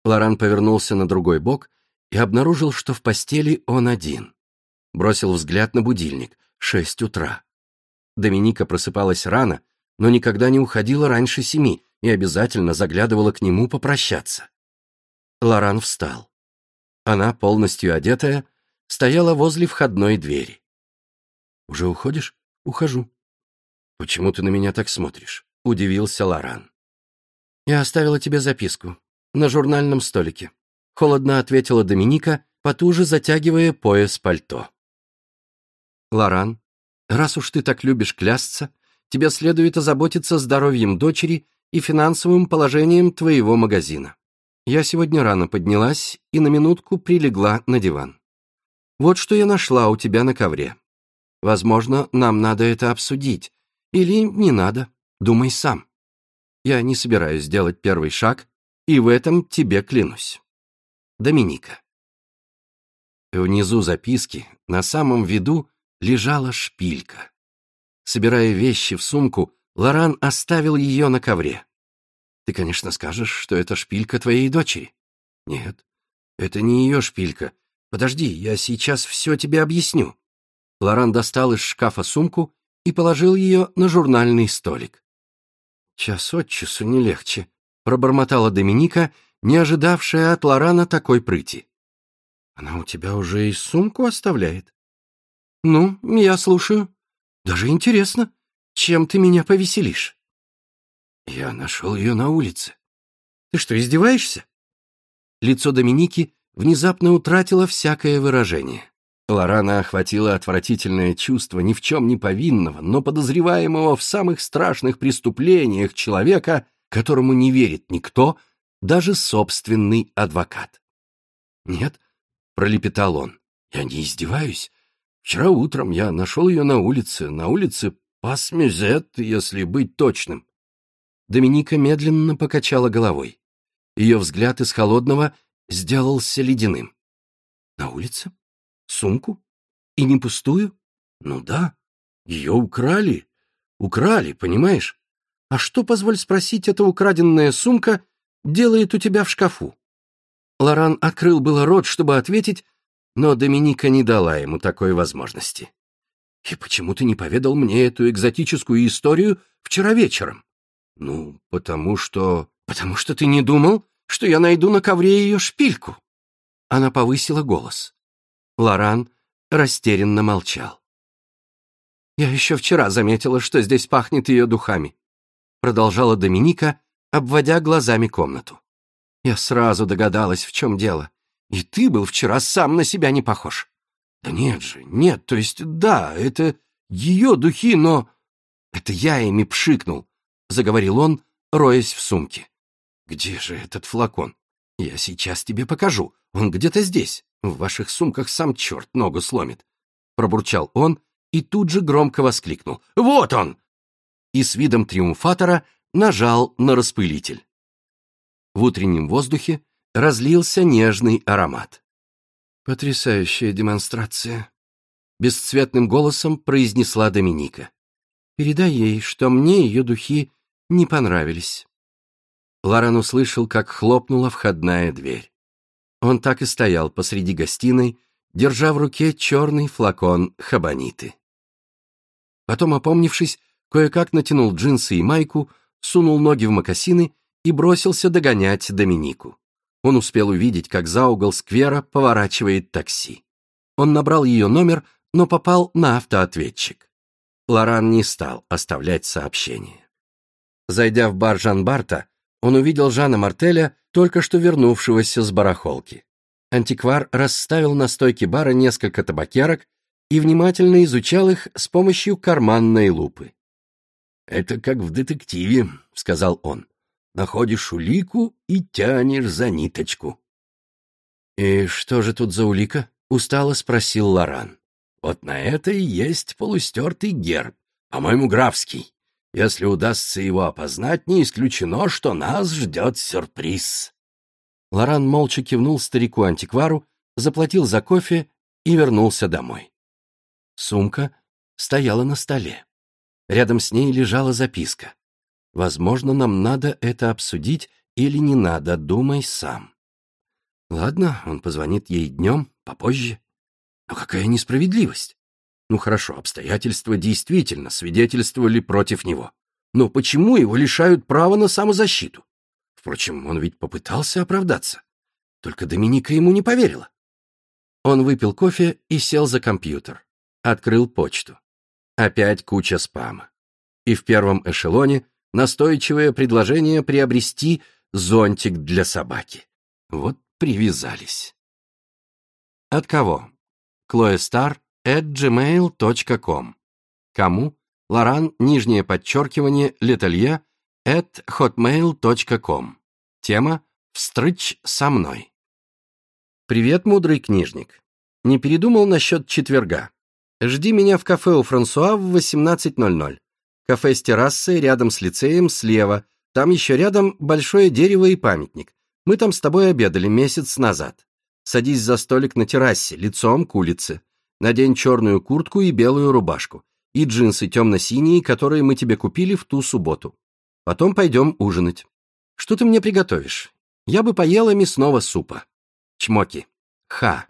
Лоран повернулся на другой бок и обнаружил, что в постели он один. Бросил взгляд на будильник. 6 утра. Доминика просыпалась рано, но никогда не уходила раньше 7 и обязательно заглядывала к нему попрощаться. Лоран встал. Она, полностью одетая, стояла возле входной двери. «Уже уходишь?» «Ухожу». «Почему ты на меня так смотришь?» — удивился Лоран. «Я оставила тебе записку. На журнальном столике», — холодно ответила Доминика, потуже затягивая пояс пальто. «Лоран, раз уж ты так любишь клясться, тебе следует озаботиться здоровьем дочери и финансовым положением твоего магазина. Я сегодня рано поднялась и на минутку прилегла на диван. Вот что я нашла у тебя на ковре. Возможно, нам надо это обсудить. Или не надо, думай сам. Я не собираюсь делать первый шаг, и в этом тебе клянусь. Доминика». Внизу записки, на самом виду, лежала шпилька. Собирая вещи в сумку, Лоран оставил ее на ковре. «Ты, конечно, скажешь, что это шпилька твоей дочери». «Нет, это не ее шпилька. Подожди, я сейчас все тебе объясню». Лоран достал из шкафа сумку и положил ее на журнальный столик. «Час от часу не легче», — пробормотала Доминика, не ожидавшая от Лорана такой прыти. «Она у тебя уже и сумку оставляет?» «Ну, я слушаю. Даже интересно, чем ты меня повеселишь?» «Я нашел ее на улице». «Ты что, издеваешься?» Лицо Доминики внезапно утратило всякое выражение. Лорана охватило отвратительное чувство ни в чем не повинного, но подозреваемого в самых страшных преступлениях человека, которому не верит никто, даже собственный адвокат. «Нет», — пролепетал он, — «я не издеваюсь. Вчера утром я нашел ее на улице Пас-Мюзет, если быть точным». Доминика медленно покачала головой. Ее взгляд из холодного сделался ледяным. «На улице? Сумку? И не пустую?» «Ну да, ее украли. Украли, понимаешь? А что, позволь спросить, эта украденная сумка делает у тебя в шкафу?» Лоран открыл было рот, чтобы ответить, но Доминика не дала ему такой возможности. «И почему ты не поведал мне эту экзотическую историю вчера вечером?» «Ну, потому что ты не думал, что я найду на ковре ее шпильку?» Она повысила голос. Лоран растерянно молчал. «Я еще вчера заметила, что здесь пахнет ее духами», продолжала Доминика, обводя глазами комнату. «Я сразу догадалась, в чем дело. И ты был вчера сам на себя не похож». «Да нет же, нет, то есть да, это ее духи, но...» «Это я ими пшикнул», — заговорил он, роясь в сумке. «Где же этот флакон? Я сейчас тебе покажу. Он где-то здесь. В ваших сумках сам черт ногу сломит», — пробурчал он и тут же громко воскликнул. «Вот он!» И с видом триумфатора нажал на распылитель. В утреннем воздухе разлился нежный аромат. «Потрясающая демонстрация», — бесцветным голосом произнесла Доминика. «Передай ей, что мне ее духи не понравились». Лоран услышал, как хлопнула входная дверь. Он так и стоял посреди гостиной, держа в руке черный флакон хабаниты. Потом, опомнившись, кое-как натянул джинсы и майку, сунул ноги в мокасины и бросился догонять Доминику. Он успел увидеть, как за угол сквера поворачивает такси. Он набрал ее номер, но попал на автоответчик. Лоран не стал оставлять сообщение. Зайдя в бар Жан-Барта, он увидел Жана Мартеля, только что вернувшегося с барахолки. Антиквар расставил на стойке бара несколько табакерок и внимательно изучал их с помощью карманной лупы. «Это как в детективе», — сказал он. «Находишь улику и тянешь за ниточку». «И что же тут за улика?» — устало спросил Лоран. «Вот на это и есть полустертый герб, по-моему, графский. Если удастся его опознать, не исключено, что нас ждет сюрприз». Лоран молча кивнул старику-антиквару, заплатил за кофе и вернулся домой. Сумка стояла на столе. Рядом с ней лежала записка. «Возможно, нам надо это обсудить или не надо, думай сам». Ладно, он позвонит ей днем, попозже. Но какая несправедливость! Ну хорошо, обстоятельства действительно свидетельствовали против него. Но почему его лишают права на самозащиту? Впрочем, он ведь попытался оправдаться. Только Доминика ему не поверила. Он выпил кофе и сел за компьютер. Открыл почту. Опять куча спама. И в первом эшелоне настойчивое предложение приобрести зонтик для собаки. Вот привязались. От кого? chloestar@gmail.com. Кому? Лоран, _, @hotmail.com. Тема «Встрыч со мной». Привет, мудрый книжник. Не передумал насчет четверга. Жди меня в кафе у Франсуа в 18:00. Кафе с террасой, рядом с лицеем, слева. Там еще рядом большое дерево и памятник. Мы там с тобой обедали месяц назад. Садись за столик на террасе, лицом к улице. Надень черную куртку и белую рубашку. И джинсы темно-синие, которые мы тебе купили в ту субботу. Потом пойдем ужинать. Что ты мне приготовишь? Я бы поела мясного супа. Чмоки. Ха.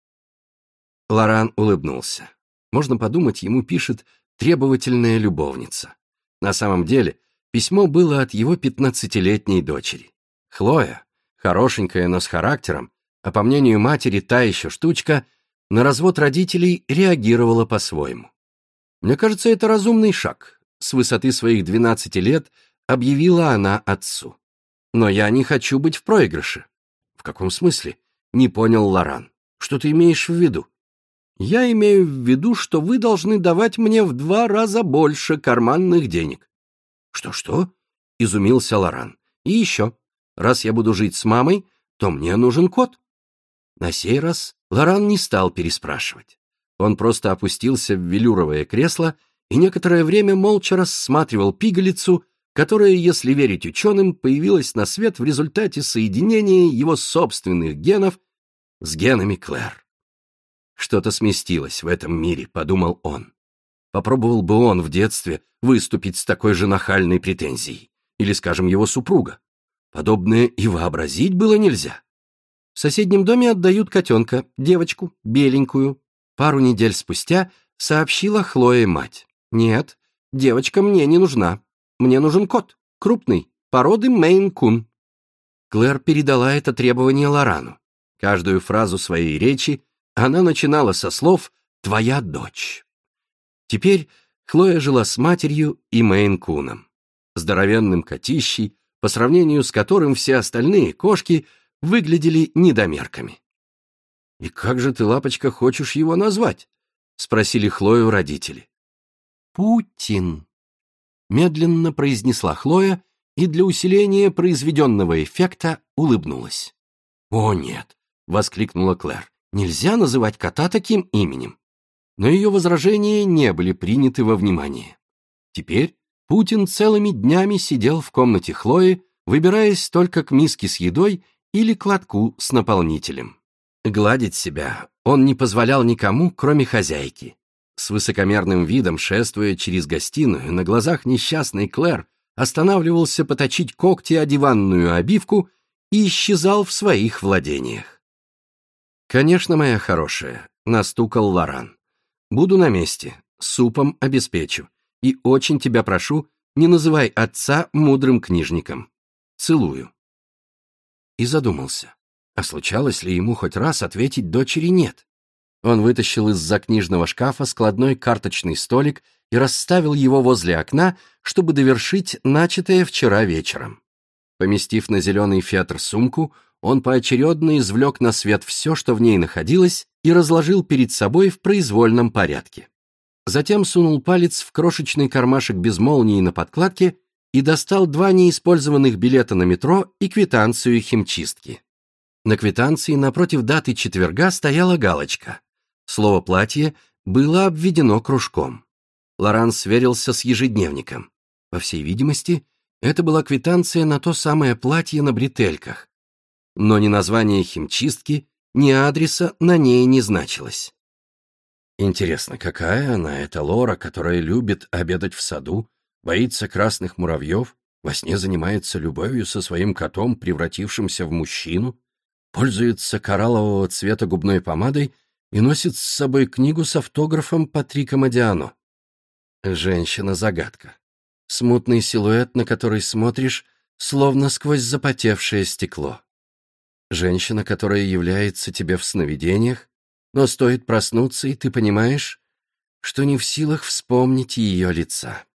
Лоран улыбнулся. Можно подумать, ему пишет требовательная любовница. На самом деле, письмо было от его 15-летней дочери. Хлоя, хорошенькая, но с характером, а по мнению матери та еще штучка, на развод родителей реагировала по-своему. Мне кажется, это разумный шаг. С высоты своих 12 лет объявила она отцу. Но я не хочу быть в проигрыше. В каком смысле? Не понял Лоран. Что ты имеешь в виду? Я имею в виду, что вы должны давать мне в 2 раза больше карманных денег. Что-что? Изумился Лоран. И еще, раз я буду жить с мамой, то мне нужен кот. На сей раз Лоран не стал переспрашивать. Он просто опустился в велюровое кресло и некоторое время молча рассматривал пигалицу, которая, если верить ученым, появилась на свет в результате соединения его собственных генов с генами Клэр. Что-то сместилось в этом мире, подумал он. Попробовал бы он в детстве выступить с такой же нахальной претензией. Или, скажем, его супруга. Подобное и вообразить было нельзя. В соседнем доме отдают котенка, девочку, беленькую. Пару недель спустя сообщила Хлое мать. Нет, девочка мне не нужна. Мне нужен кот, крупный, породы Мейн-кун. Клэр передала это требование Лорану. Каждую фразу своей речи она начинала со слов «твоя дочь». Теперь Хлоя жила с матерью и Мейн-куном. Здоровенным котищей, по сравнению с которым все остальные кошки выглядели недомерками. «И как же ты, лапочка, хочешь его назвать?» — спросили Хлою родители. «Путин», — медленно произнесла Хлоя и для усиления произведенного эффекта улыбнулась. «О, нет!» — воскликнула Клэр. «Нельзя называть кота таким именем». Но ее возражения не были приняты во внимание. Теперь Путин целыми днями сидел в комнате Хлои, выбираясь только к миске с едой или к лотку с наполнителем. Гладить себя он не позволял никому, кроме хозяйки. С высокомерным видом, шествуя через гостиную, на глазах несчастной Клэр останавливался поточить когти о диванную обивку и исчезал в своих владениях. «Конечно, моя хорошая», — настукал Лоран. «Буду на месте, супом обеспечу, и очень тебя прошу, не называй отца мудрым книжником. Целую». И задумался, а случалось ли ему хоть раз ответить дочери «нет». Он вытащил из-за книжного шкафа складной карточный столик и расставил его возле окна, чтобы довершить начатое вчера вечером. Поместив на зеленый фетр сумку, он поочередно извлек на свет все, что в ней находилось, и разложил перед собой в произвольном порядке. Затем сунул палец в крошечный кармашек без молнии на подкладке и достал 2 неиспользованных билета на метро и квитанцию химчистки. На квитанции напротив даты четверга стояла галочка. Слово «платье» было обведено кружком. Лоран сверился с ежедневником. По всей видимости, это была квитанция на то самое платье на бретельках. Но ни название химчистки, ни адреса на ней не значилось. Интересно, какая она, эта Лора, которая любит обедать в саду, боится красных муравьев, во сне занимается любовью со своим котом, превратившимся в мужчину, пользуется кораллового цвета губной помадой и носит с собой книгу с автографом Патрика Модиано. Женщина-загадка. Смутный силуэт, на который смотришь, словно сквозь запотевшее стекло. Женщина, которая является тебе в сновидениях, но стоит проснуться, и ты понимаешь, что не в силах вспомнить ее лица.